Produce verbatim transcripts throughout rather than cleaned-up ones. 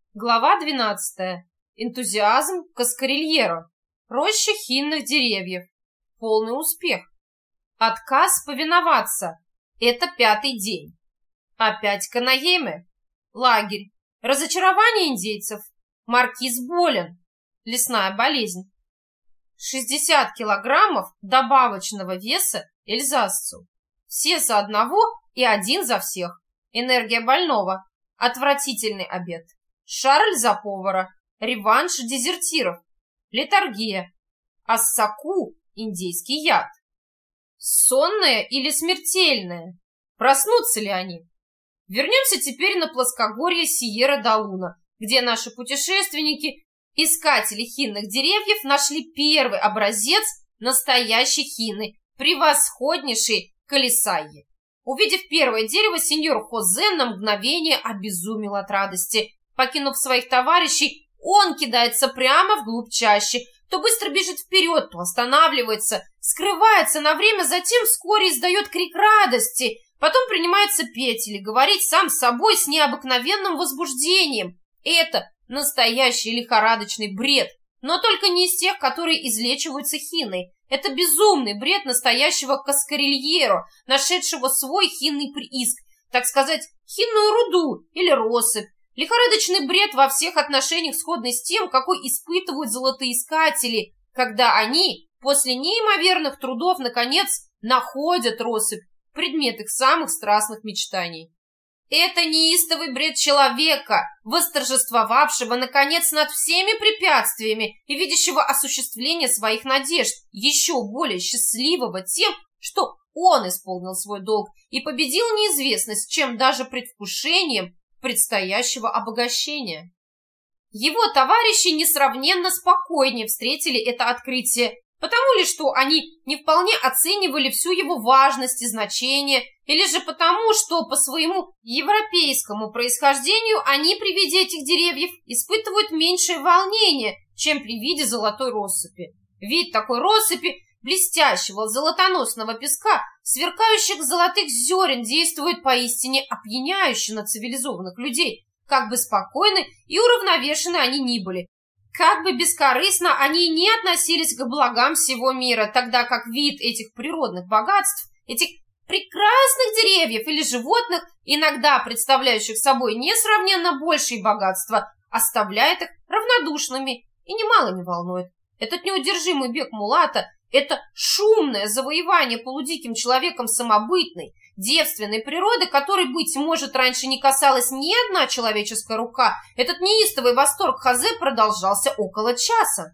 Глава двенадцатая. Энтузиазм Каскарильеро. Роща хинных деревьев. Полный успех. Отказ повиноваться. Это пятый день. Опять Канаеме. Лагерь. Разочарование индейцев. Маркиз болен. Лесная болезнь. шестьдесят килограммов добавочного веса эльзасцу. Все за одного и один за всех. Энергия больного. Отвратительный обед. Шарль за повара, реванш дезертиров, летаргия, ассаку – индейский яд. Сонное или смертельное? Проснутся ли они? Вернемся теперь на плоскогорье Сьерра-да-Луна, где наши путешественники, искатели хинных деревьев, нашли первый образец настоящей хины, превосходнейшей колесайи. Увидев первое дерево, сеньор Хозе на мгновение обезумел от радости. Покинув своих товарищей, он кидается прямо вглубь чащи, то быстро бежит вперед, то останавливается, скрывается на время, затем вскоре издает крик радости, потом принимается петь или говорить сам с собой с необыкновенным возбуждением. Это настоящий лихорадочный бред, но только не из тех, которые излечиваются хиной. Это безумный бред настоящего Каскарильеро, нашедшего свой хинный прииск, так сказать, хинную руду или россыпь. Лихорадочный бред во всех отношениях сходный с тем, какой испытывают золотоискатели, когда они после неимоверных трудов наконец находят россыпь, предмет их самых страстных мечтаний. Это неистовый бред человека, восторжествовавшего наконец над всеми препятствиями и видящего осуществление своих надежд, еще более счастливого тем, что он исполнил свой долг и победил неизвестность, чем даже предвкушением предстоящего обогащения. Его товарищи несравненно спокойнее встретили это открытие, потому ли, что они не вполне оценивали всю его важность и значение, или же потому, что по своему европейскому происхождению они при виде этих деревьев испытывают меньшее волнение, чем при виде золотой россыпи. Вид такой россыпи, блестящего золотоносного песка, сверкающих золотых зерен, действует поистине опьяняюще на цивилизованных людей, как бы спокойны и уравновешены они ни были, как бы бескорыстно они не относились к благам всего мира, тогда как вид этих природных богатств, этих прекрасных деревьев или животных, иногда представляющих собой несравненно большие богатства, оставляет их равнодушными и немало не волнует. Этот неудержимый бег мулата, это шумное завоевание полудиким человеком самобытной, девственной природы, которой, быть может, раньше не касалась ни одна человеческая рука, этот неистовый восторг Хозе продолжался около часа.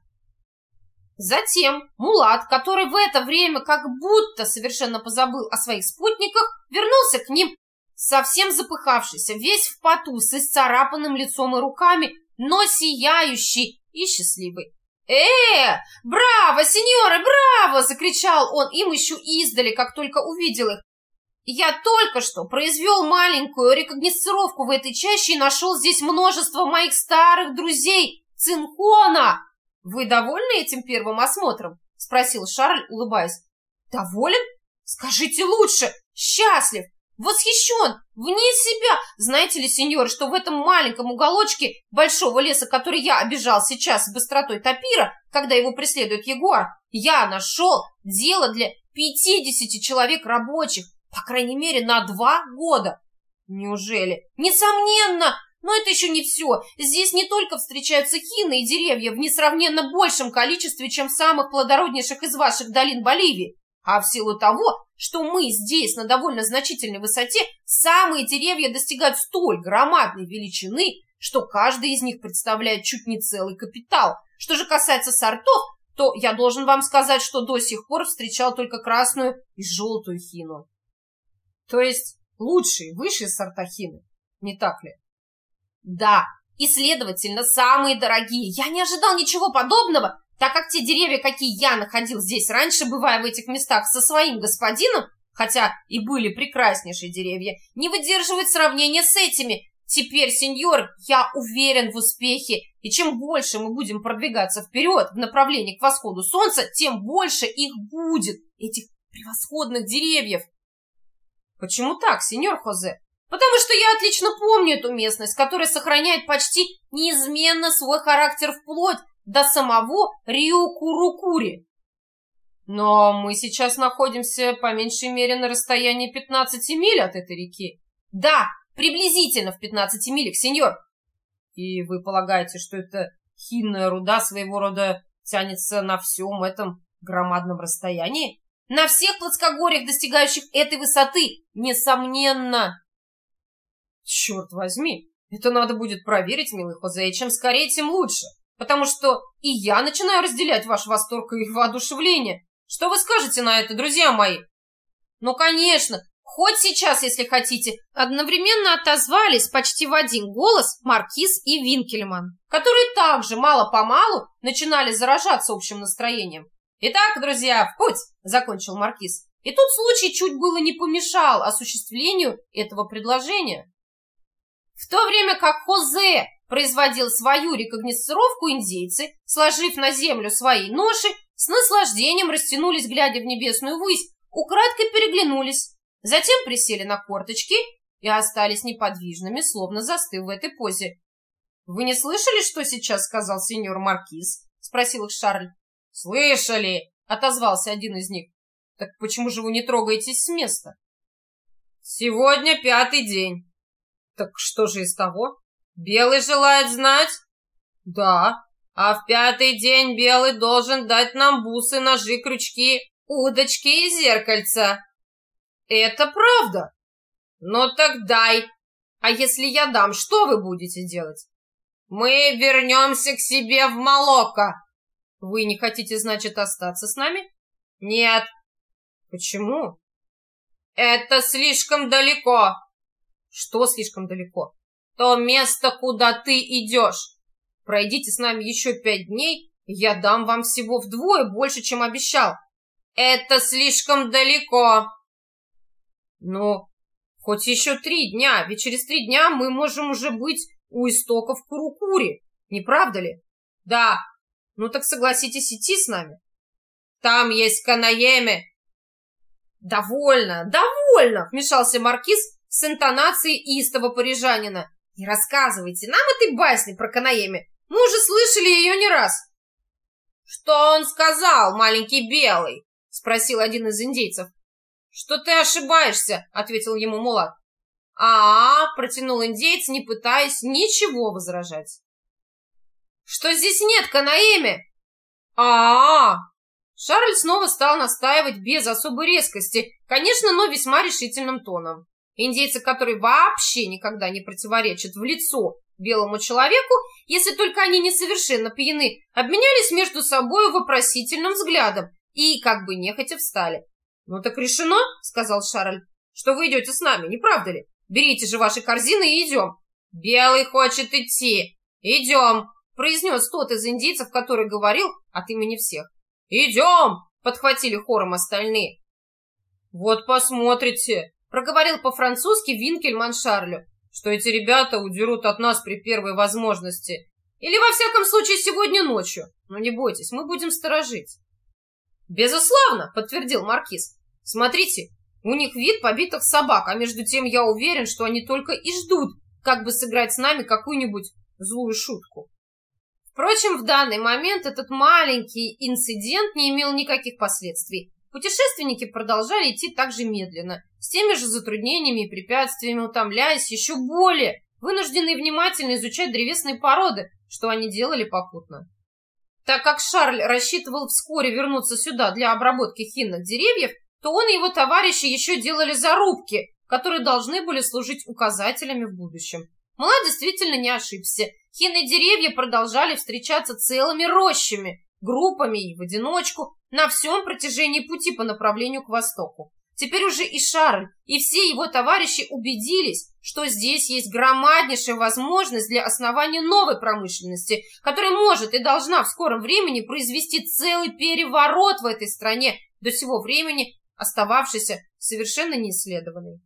Затем мулат, который в это время как будто совершенно позабыл о своих спутниках, вернулся к ним, совсем запыхавшийся, весь в поту, с исцарапанным лицом и руками, но сияющий и счастливый. «Э, браво, сеньоры, браво!» — закричал он им еще издали, как только увидел их. «Я только что произвел маленькую рекогносцировку в этой чаще и нашел здесь множество моих старых друзей Цинхона!» «Вы довольны этим первым осмотром?» — спросил Шарль, улыбаясь. «Доволен? Скажите лучше! Счастлив! Восхищен! Вне себя! Знаете ли, сеньор, что в этом маленьком уголочке большого леса, который я обежал сейчас с быстротой тапира, когда его преследует ягуар, я нашел дело для пятидесяти человек рабочих, по крайней мере, на два года. Неужели? Несомненно! Но это еще не все. Здесь не только встречаются хины и деревья в несравненно большем количестве, чем в самых плодороднейших из ваших долин Боливии, а в силу того, что мы здесь на довольно значительной высоте, самые деревья достигают столь громадной величины, что каждый из них представляет чуть не целый капитал. Что же касается сортов, то я должен вам сказать, что до сих пор встречал только красную и желтую хину. То есть лучшие, высшие сорта хины, не так ли? Да, и, следовательно, самые дорогие. Я не ожидал ничего подобного, так как те деревья, какие я находил здесь раньше, бывая в этих местах со своим господином, хотя и были прекраснейшие деревья, не выдерживают сравнения с этими. Теперь, сеньор, я уверен в успехе, и чем больше мы будем продвигаться вперед в направлении к восходу солнца, тем больше их будет, этих превосходных деревьев. Почему так, сеньор Хозе? Потому что я отлично помню эту местность, которая сохраняет почти неизменно свой характер вплоть до самого Рио-Курукури. Но мы сейчас находимся по меньшей мере на расстоянии пятнадцати миль от этой реки. Да, приблизительно в пятнадцати милях, сеньор. И вы полагаете, что эта хинная руда своего рода тянется на всем этом громадном расстоянии? На всех плоскогорьях, достигающих этой высоты, несомненно. Черт возьми, это надо будет проверить, милый Хозе, и чем скорее, тем лучше. Потому что и я начинаю разделять ваш восторг и воодушевление. Что вы скажете на это, друзья мои? Ну, конечно, хоть сейчас, если хотите. Одновременно отозвались почти в один голос Маркиз и Винкельман, которые также мало-помалу начинали заражаться общим настроением. «Итак, друзья, в путь!» — закончил Маркиз. И тут случай чуть было не помешал осуществлению этого предложения. В то время как Хозе производил свою рекогносцировку, индейцы, сложив на землю свои ноши, с наслаждением растянулись, глядя в небесную высь, украдкой переглянулись, затем присели на корточки и остались неподвижными, словно застыв в этой позе. «Вы не слышали, что сейчас сказал сеньор Маркиз?» — спросил их Шарль. «Слышали!» — отозвался один из них. «Так почему же вы не трогаетесь с места?» «Сегодня пятый день». «Так что же из того? Белый желает знать?» «Да, а в пятый день Белый должен дать нам бусы, ножи, крючки, удочки и зеркальца». «Это правда?» «Ну так дай. А если я дам, что вы будете делать?» «Мы вернемся к себе в Молокко». «Вы не хотите, значит, остаться с нами?» «Нет». «Почему?» «Это слишком далеко». «Что слишком далеко?» «То место, куда ты идешь. Пройдите с нами еще пять дней, и я дам вам всего вдвое больше, чем обещал». «Это слишком далеко». «Ну, хоть еще три дня, ведь через три дня мы можем уже быть у истоков Курукури, не правда ли?» «Да». «Ну так согласитесь идти с нами?» «Там есть Канаеме». «Довольно, довольно!» — вмешался Маркиз с интонацией истого парижанина. «Не рассказывайте нам этой басни про Канаеме. Мы уже слышали ее не раз». «Что он сказал, маленький белый?» — спросил один из индейцев. «Что ты ошибаешься?» — ответил ему мулат. «А-а-а!» — протянул индейец, не пытаясь ничего возражать. «Что здесь нет Канаеме?» «А-а-а!» Шарль снова стал настаивать без особой резкости, конечно, но весьма решительным тоном. Индейцы, которые вообще никогда не противоречат в лицо белому человеку, если только они не совершенно пьяны, обменялись между собой вопросительным взглядом и, как бы нехотя, встали. «Ну так решено», — сказал Шарль, — «что вы идете с нами, не правда ли? Берите же ваши корзины и идем». «Белый хочет идти. Идем», — произнес тот из индейцев, который говорил от имени всех. «Идем!» — подхватили хором остальные. «Вот посмотрите», — проговорил по-французски Винкельман Шарлю, «что эти ребята удерут от нас при первой возможности. Или, во всяком случае, сегодня ночью. Но не бойтесь, мы будем сторожить». «Безусловно», — подтвердил Маркиз. «Смотрите, у них вид побитых собак, а между тем я уверен, что они только и ждут, как бы сыграть с нами какую-нибудь злую шутку». Впрочем, в данный момент этот маленький инцидент не имел никаких последствий. Путешественники продолжали идти так же медленно, с теми же затруднениями и препятствиями, утомляясь еще более, вынужденные внимательно изучать древесные породы, что они делали попутно. Так как Шарль рассчитывал вскоре вернуться сюда для обработки хинных деревьев, то он и его товарищи еще делали зарубки, которые должны были служить указателями в будущем. Млад действительно не ошибся. Хинные деревья продолжали встречаться целыми рощами, группами и в одиночку на всем протяжении пути по направлению к востоку. Теперь уже и Шарль, и все его товарищи убедились, что здесь есть громаднейшая возможность для основания новой промышленности, которая может и должна в скором времени произвести целый переворот в этой стране, до сего времени остававшейся совершенно неисследованной.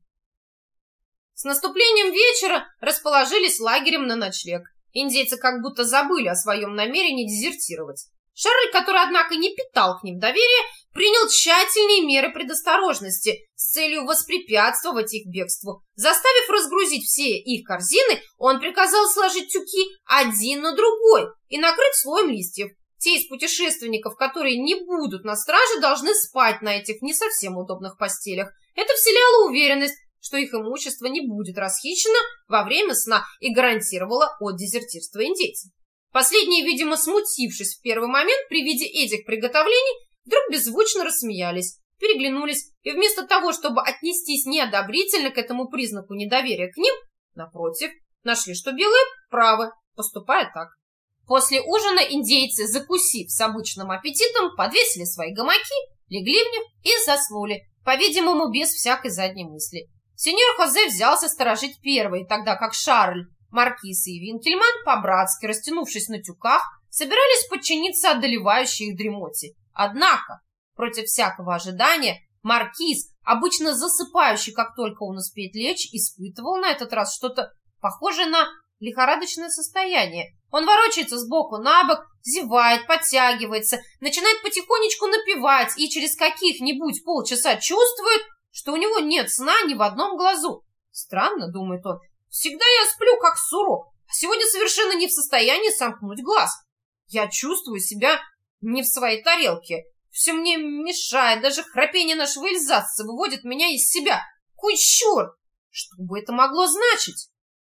С наступлением вечера расположились лагерем на ночлег. Индейцы как будто забыли о своем намерении дезертировать. Шарль, который, однако, не питал к ним доверия, принял тщательные меры предосторожности с целью воспрепятствовать их бегству. Заставив разгрузить все их корзины, он приказал сложить тюки один на другой и накрыть слоем листьев. Те из путешественников, которые не будут на страже, должны спать на этих не совсем удобных постелях. Это вселяло уверенность, что их имущество не будет расхищено во время сна и гарантировало от дезертирства индейцев. Последние, видимо, смутившись в первый момент при виде этих приготовлений, вдруг беззвучно рассмеялись, переглянулись и вместо того, чтобы отнестись неодобрительно к этому признаку недоверия к ним, напротив, нашли, что белые правы, поступая так. После ужина индейцы, закусив с обычным аппетитом, подвесили свои гамаки, легли в них и заснули, по-видимому, без всякой задней мысли. Сеньор Хозе взялся сторожить первый, тогда как Шарль, Маркиз и Винкельман, по-братски растянувшись на тюках, собирались подчиниться одолевающей их дремоте. Однако, против всякого ожидания, Маркиз, обычно засыпающий, как только он успеет лечь, испытывал на этот раз что-то похожее на лихорадочное состояние. Он ворочается сбоку на бок, зевает, подтягивается, начинает потихонечку напевать и через каких-нибудь полчаса чувствует, что у него нет сна ни в одном глазу. Странно, думает он, всегда я сплю как сурок, а сегодня совершенно не в состоянии сомкнуть глаз. Я чувствую себя не в своей тарелке. Все мне мешает, даже храпение нашего эльзасца выводит меня из себя. Кой черт! Что бы это могло значить?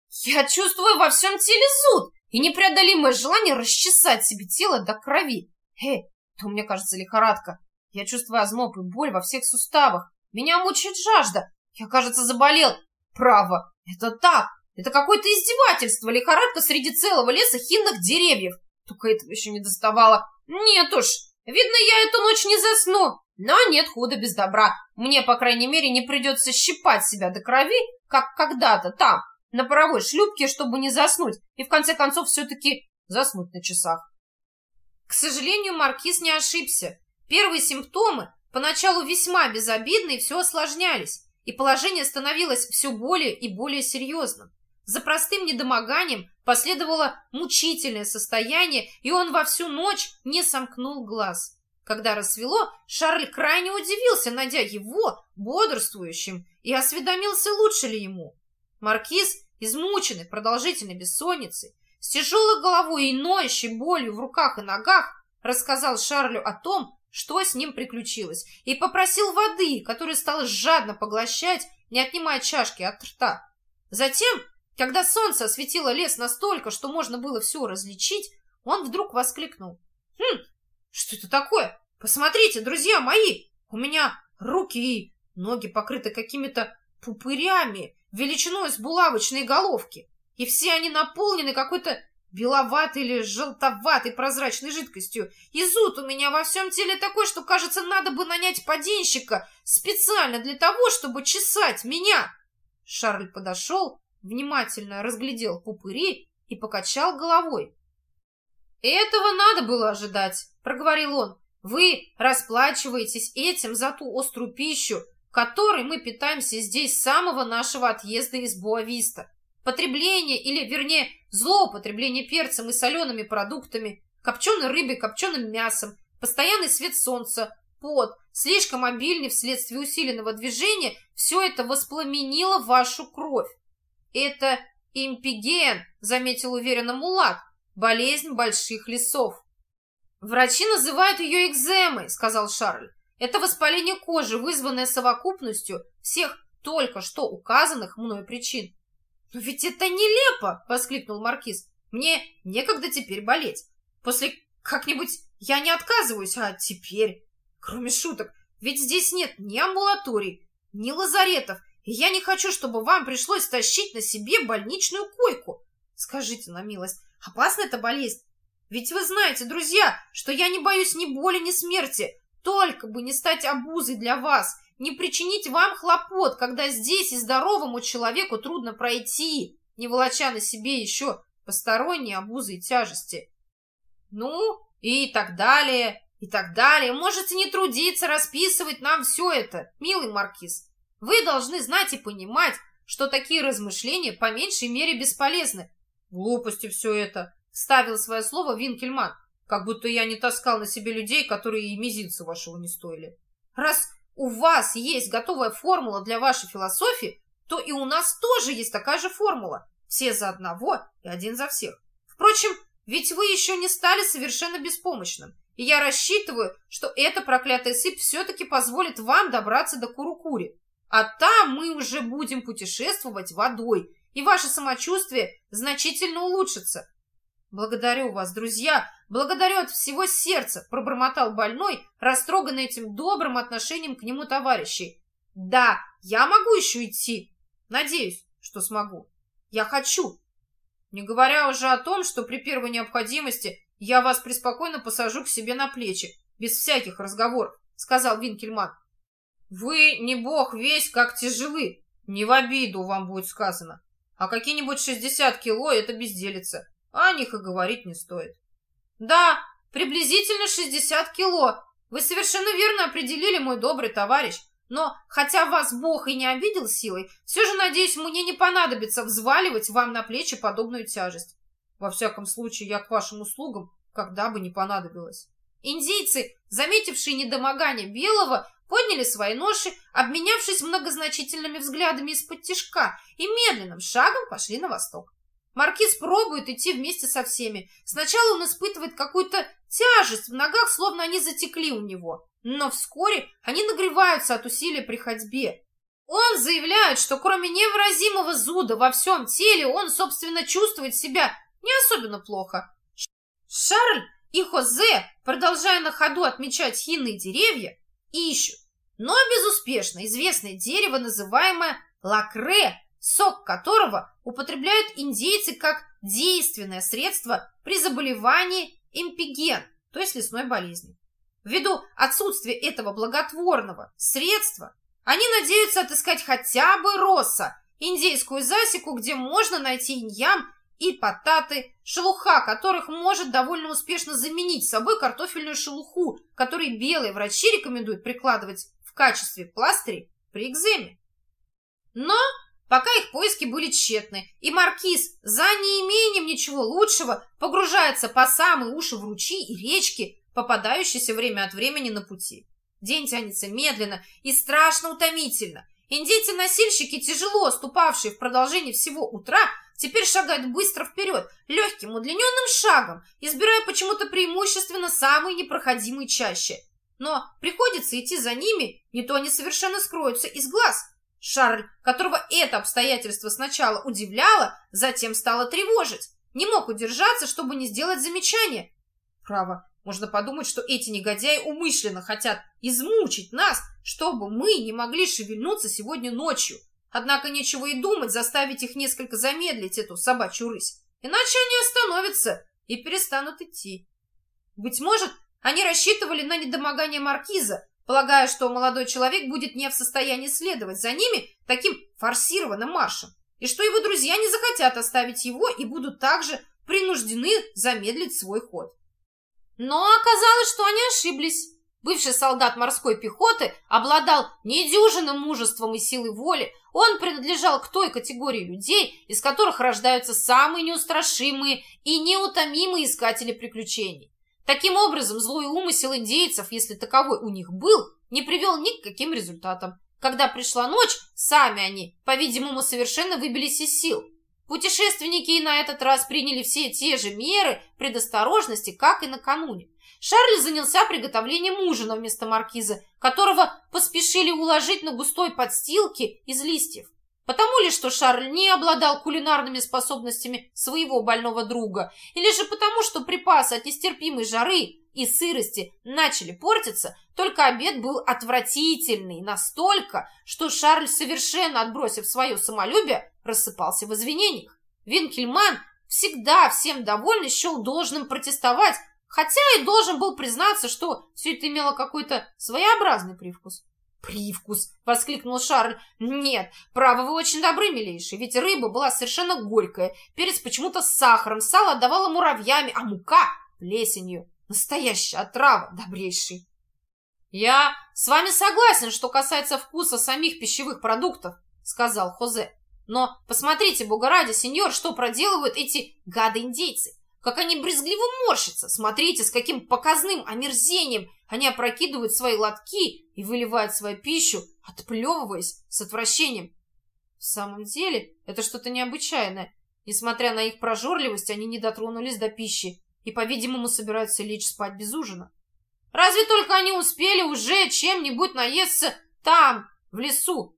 Я чувствую во всем теле зуд и непреодолимое желание расчесать себе тело до крови. Эй, то мне кажется лихорадка. Я чувствую озноб и боль во всех суставах. Меня мучает жажда. Я, кажется, заболел. Право, это так. Это какое-то издевательство. Лихорадка среди целого леса хинных деревьев. Только этого еще не доставало. Нет уж, видно, я эту ночь не засну. Но нет худа без добра. Мне, по крайней мере, не придется щипать себя до крови, как когда-то там, на паровой шлюпке, чтобы не заснуть, и в конце концов все-таки заснуть на часах. К сожалению, Маркиз не ошибся. Первые симптомы поначалу весьма безобидны и все осложнялись, и положение становилось все более и более серьезным. За простым недомоганием последовало мучительное состояние, и он во всю ночь не сомкнул глаз. Когда рассвело, Шарль крайне удивился, найдя его бодрствующим, и осведомился, лучше ли ему. Маркиз, измученный продолжительной бессонницей, с тяжелой головой и ноющей болью в руках и ногах, рассказал Шарлю о том, что с ним приключилось, и попросил воды, которую стал жадно поглощать, не отнимая чашки от рта. Затем, когда солнце осветило лес настолько, что можно было все различить, он вдруг воскликнул. «Хм, что это такое? Посмотрите, друзья мои, у меня руки и ноги покрыты какими-то пупырями, величиной с булавочной головки, и все они наполнены какой-то беловатой или желтоватой прозрачной жидкостью, и зуд у меня во всем теле такой, что, кажется, надо бы нанять поденщика специально для того, чтобы чесать меня». Шарль подошел, внимательно разглядел пупыри и покачал головой. «Этого надо было ожидать», — проговорил он. «Вы расплачиваетесь этим за ту острую пищу, которой мы питаемся здесь с самого нашего отъезда из Боа-Виста. Потребление, или, вернее, злоупотребление перцем и солеными продуктами, копченой рыбой, копченым мясом, постоянный свет солнца, пот, слишком обильный вследствие усиленного движения, все это воспламенило вашу кровь. Это импиген, заметил уверенно Мулат, болезнь больших лесов. Врачи называют ее экземой, сказал Шарль. Это воспаление кожи, вызванное совокупностью всех только что указанных мной причин. «Но ведь это нелепо!» — воскликнул Маркиз. «Мне некогда теперь болеть. После как-нибудь я не отказываюсь, а теперь...» Кроме шуток, ведь здесь нет ни амбулаторий, ни лазаретов, и я не хочу, чтобы вам пришлось тащить на себе больничную койку. Скажите на милость, опасна эта болезнь? Ведь вы знаете, друзья, что я не боюсь ни боли, ни смерти, только бы не стать обузой для вас, не причинить вам хлопот, когда здесь и здоровому человеку трудно пройти, не волоча на себе еще посторонние обузы и тяжести. Ну, и так далее, и так далее. Можете не трудиться расписывать нам все это, милый маркиз. Вы должны знать и понимать, что такие размышления по меньшей мере бесполезны. Глупости все это, вставил свое слово Винкельман. как будто я не таскал на себе людей, которые и мизинца вашего не стоили. Раз у вас есть готовая формула для вашей философии, то и у нас тоже есть такая же формула. Все за одного и один за всех. Впрочем, ведь вы еще не стали совершенно беспомощным, и я рассчитываю, что эта проклятая сыпь все-таки позволит вам добраться до Курукури. А там мы уже будем путешествовать водой, и ваше самочувствие значительно улучшится. Благодарю вас, друзья, благодарю от всего сердца, пробормотал больной, растроганный этим добрым отношением к нему товарищей. Да, я могу еще идти. Надеюсь, что смогу. Я хочу. Не говоря уже о том, что при первой необходимости я вас преспокойно посажу к себе на плечи, без всяких разговоров, сказал Винкельман. Вы, не бог весь, как тяжелы. Не в обиду вам будет сказано. А какие-нибудь шестьдесят кило — это безделица. А о них и говорить не стоит. Да, приблизительно шестьдесят кило. Вы совершенно верно определили, мой добрый товарищ. Но, хотя вас Бог и не обидел силой, все же, надеюсь, мне не понадобится взваливать вам на плечи подобную тяжесть. Во всяком случае, я к вашим услугам когда бы не понадобилось. Индийцы, заметившие недомогание Белого, подняли свои ноши, обменявшись многозначительными взглядами из-под тишка, и медленным шагом пошли на восток. Маркиз пробует идти вместе со всеми. Сначала он испытывает какую-то тяжесть в ногах, словно они затекли у него. Но вскоре они нагреваются от усилия при ходьбе. Он заявляет, что кроме невыразимого зуда во всем теле, он, собственно, чувствует себя не особенно плохо. Шарль и Хозе, продолжая на ходу отмечать хинные деревья, ищут, но безуспешно известное дерево, называемое лакре, сок которого употребляют индейцы как действенное средство при заболевании импиген, то есть лесной болезни. Ввиду отсутствия этого благотворного средства, они надеются отыскать хотя бы росса, индейскую засеку, где можно найти иньям и пататы, шелуха которых может довольно успешно заменить собой картофельную шелуху, которую белые врачи рекомендуют прикладывать в качестве пластырей при экземе. Но пока их поиски были тщетны, и маркиз, за неимением ничего лучшего, погружается по самые уши в ручьи и речки, попадающиеся время от времени на пути. День тянется медленно и страшно утомительно. Индейцы-носильщики, тяжело ступавшие в продолжении всего утра, теперь шагают быстро вперед, легким удлиненным шагом, избирая почему-то преимущественно самые непроходимые чащи. Но приходится идти за ними, не то они совершенно скроются из глаз. Шарль, которого это обстоятельство сначала удивляло, затем стало тревожить, не мог удержаться, чтобы не сделать замечание. Право, можно подумать, что эти негодяи умышленно хотят измучить нас, чтобы мы не могли шевельнуться сегодня ночью. Однако нечего и думать заставить их несколько замедлить эту собачью рысь, иначе они остановятся и перестанут идти. Быть может, они рассчитывали на недомогание маркиза, полагая, что молодой человек будет не в состоянии следовать за ними таким форсированным маршем, и что его друзья не захотят оставить его и будут также принуждены замедлить свой ход. Но оказалось, что они ошиблись. Бывший солдат морской пехоты обладал недюжинным мужеством и силой воли. Он принадлежал к той категории людей, из которых рождаются самые неустрашимые и неутомимые искатели приключений. Таким образом, злой умысел индейцев, если таковой у них был, не привел ни к каким результатам. Когда пришла ночь, сами они, по-видимому, совершенно выбились из сил. Путешественники и на этот раз приняли все те же меры предосторожности, как и накануне. Шарль занялся приготовлением ужина вместо маркиза, которого поспешили уложить на густой подстилке из листьев. Потому ли, что Шарль не обладал кулинарными способностями своего больного друга, или же потому, что припасы от нестерпимой жары и сырости начали портиться, только обед был отвратительный настолько, что Шарль, совершенно отбросив свое самолюбие, рассыпался в извинениях. Винкельман, всегда всем довольный, счел должным протестовать, хотя и должен был признаться, что все это имело какой-то своеобразный привкус. «Привкус!» — воскликнул Шарль. «Нет, право, вы очень добры, милейший, ведь рыба была совершенно горькая, перец почему-то с сахаром, сало отдавало муравьями, а мука — плесенью. Настоящая отрава, добрейший!» «Я с вами согласен, что касается вкуса самих пищевых продуктов», — сказал Хозе. «Но посмотрите, бога ради, сеньор, что проделывают эти гады-индейцы. как они брезгливо морщатся. Смотрите, с каким показным омерзением они опрокидывают свои лотки и выливают свою пищу, отплевываясь с отвращением. В самом деле, это что-то необычайное. Несмотря на их прожорливость, они не дотронулись до пищи и, по-видимому, собираются лечь спать без ужина. Разве только они успели уже чем-нибудь наесться там, в лесу.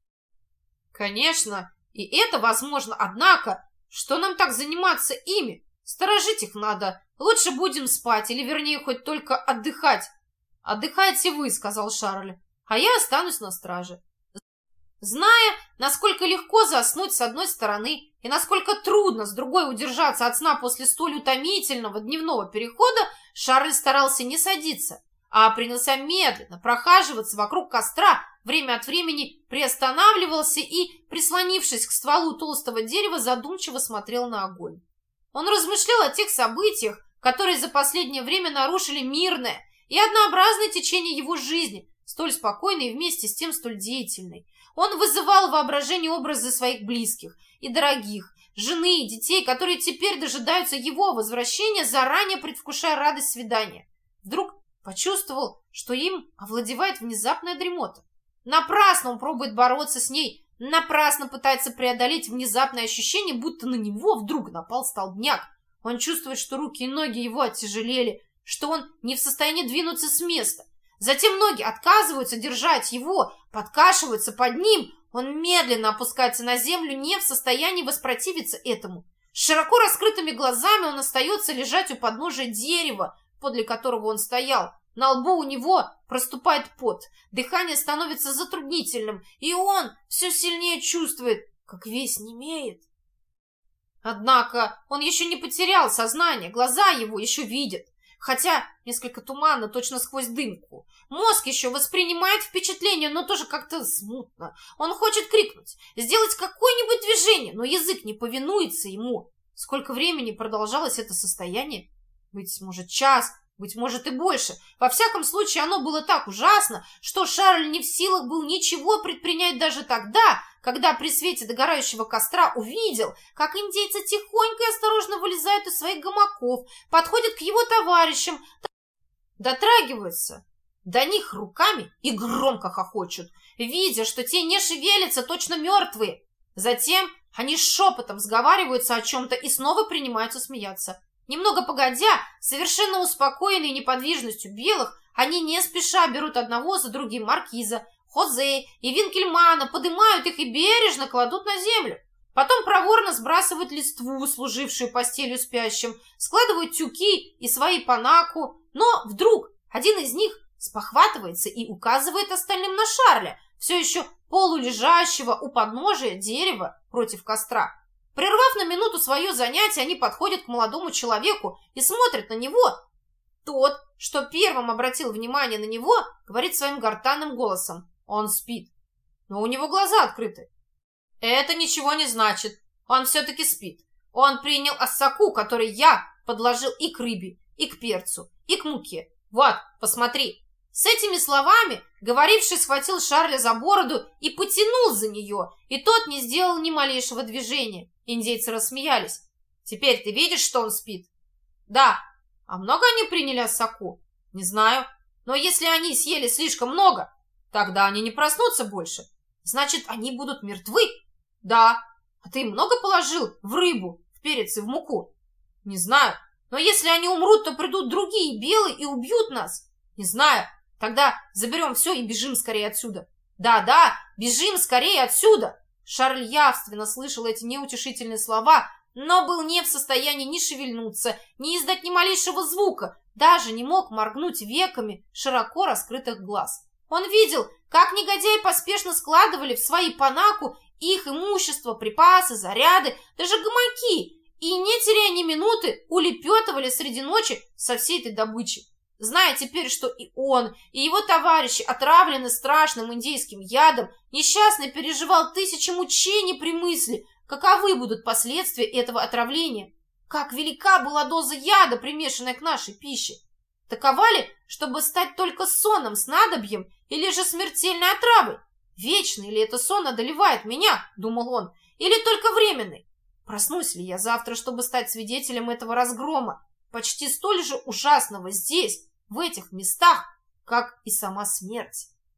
Конечно, и это возможно, однако, что нам так заниматься ими? Сторожить их надо. Лучше будем спать, или, вернее, хоть только отдыхать. Отдыхайте вы, сказал Шарль, а я останусь на страже. Зная, насколько легко заснуть с одной стороны и насколько трудно с другой удержаться от сна после столь утомительного дневного перехода, Шарль старался не садиться, а принялся медленно прохаживаться вокруг костра, время от времени приостанавливался и, прислонившись к стволу толстого дерева, задумчиво смотрел на огонь. Он размышлял о тех событиях, которые за последнее время нарушили мирное и однообразное течение его жизни, столь спокойной и вместе с тем столь деятельной. Он вызывал в воображении образы своих близких и дорогих, жены и детей, которые теперь дожидаются его возвращения, заранее предвкушая радость свидания. Вдруг почувствовал, что им овладевает внезапная дремота. Напрасно он пробует бороться с ней, напрасно пытается преодолеть внезапное ощущение, будто на него вдруг напал столбняк. Он чувствует, что руки и ноги его оттяжелели, что он не в состоянии двинуться с места. Затем ноги отказываются держать его, подкашиваются под ним. Он медленно опускается на землю, не в состоянии воспротивиться этому. С широко раскрытыми глазами он остается лежать у подножия дерева, подле которого он стоял. На лбу у него проступает пот, дыхание становится затруднительным, и он все сильнее чувствует, как весь немеет. Однако он еще не потерял сознание, глаза его еще видят. Хотя несколько туманно, точно сквозь дымку. Мозг еще воспринимает впечатление, но тоже как-то смутно. Он хочет крикнуть, сделать какое-нибудь движение, но язык не повинуется ему. Сколько времени продолжалось это состояние? Быть может, час, быть может и больше. Во всяком случае, оно было так ужасно, что Шарль не в силах был ничего предпринять даже тогда, когда при свете догорающего костра увидел, как индейцы тихонько и осторожно вылезают из своих гамаков, подходят к его товарищам, дотрагиваются до них руками и громко хохочут, видя, что те не шевелятся, точно мертвые. Затем они шепотом сговариваются о чем-то и снова принимаются смеяться. Немного погодя, совершенно успокоенные неподвижностью белых, они не спеша берут одного за другим маркиза, Хозе и Винкельмана, поднимают их и бережно кладут на землю. Потом проворно сбрасывают листву, служившую постелью спящим, складывают тюки и свои панаку, но вдруг один из них спохватывается и указывает остальным на Шарля, все еще полулежащего у подножия дерева против костра. Прервав на минуту свое занятие, они подходят к молодому человеку и смотрят на него. Тот, что первым обратил внимание на него, говорит своим гортанным голосом: «Он спит, но у него глаза открыты». Это ничего не значит. Он все-таки спит. Он принял ассаку, который я подложил и к рыбе, и к перцу, и к муке. Вот, посмотри. С этими словами говоривший схватил Шарля за бороду и потянул за нее, и тот не сделал ни малейшего движения. Индейцы рассмеялись. «Теперь ты видишь, что он спит?» «Да». «А много они приняли ассаку?» «Не знаю. Но если они съели слишком много, тогда они не проснутся больше. Значит, они будут мертвы?» «Да». «А ты много положил в рыбу, в перец и в муку?» «Не знаю. Но если они умрут, то придут другие белые и убьют нас?» «Не знаю. Тогда заберем все и бежим скорее отсюда». «Да-да, бежим скорее отсюда!» Шарль явственно слышал эти неутешительные слова, но был не в состоянии ни шевельнуться, ни издать ни малейшего звука, даже не мог моргнуть веками широко раскрытых глаз. Он видел, как негодяи поспешно складывали в свои панаку их имущество, припасы, заряды, даже гамаки, и, не теряя ни минуты, улепетывали среди ночи со всей этой добычей. Зная теперь, что и он, и его товарищи отравлены страшным индейским ядом, несчастный переживал тысячи мучений при мысли, каковы будут последствия этого отравления. Как велика была доза яда, примешанная к нашей пище. Такова ли, чтобы стать только сонным снадобьем или же смертельной отравой? Вечный ли это сон одолевает меня, думал он, или только временный? Проснусь ли я завтра, чтобы стать свидетелем этого разгрома, почти столь же ужасного здесь, в этих местах, как и сама смерть?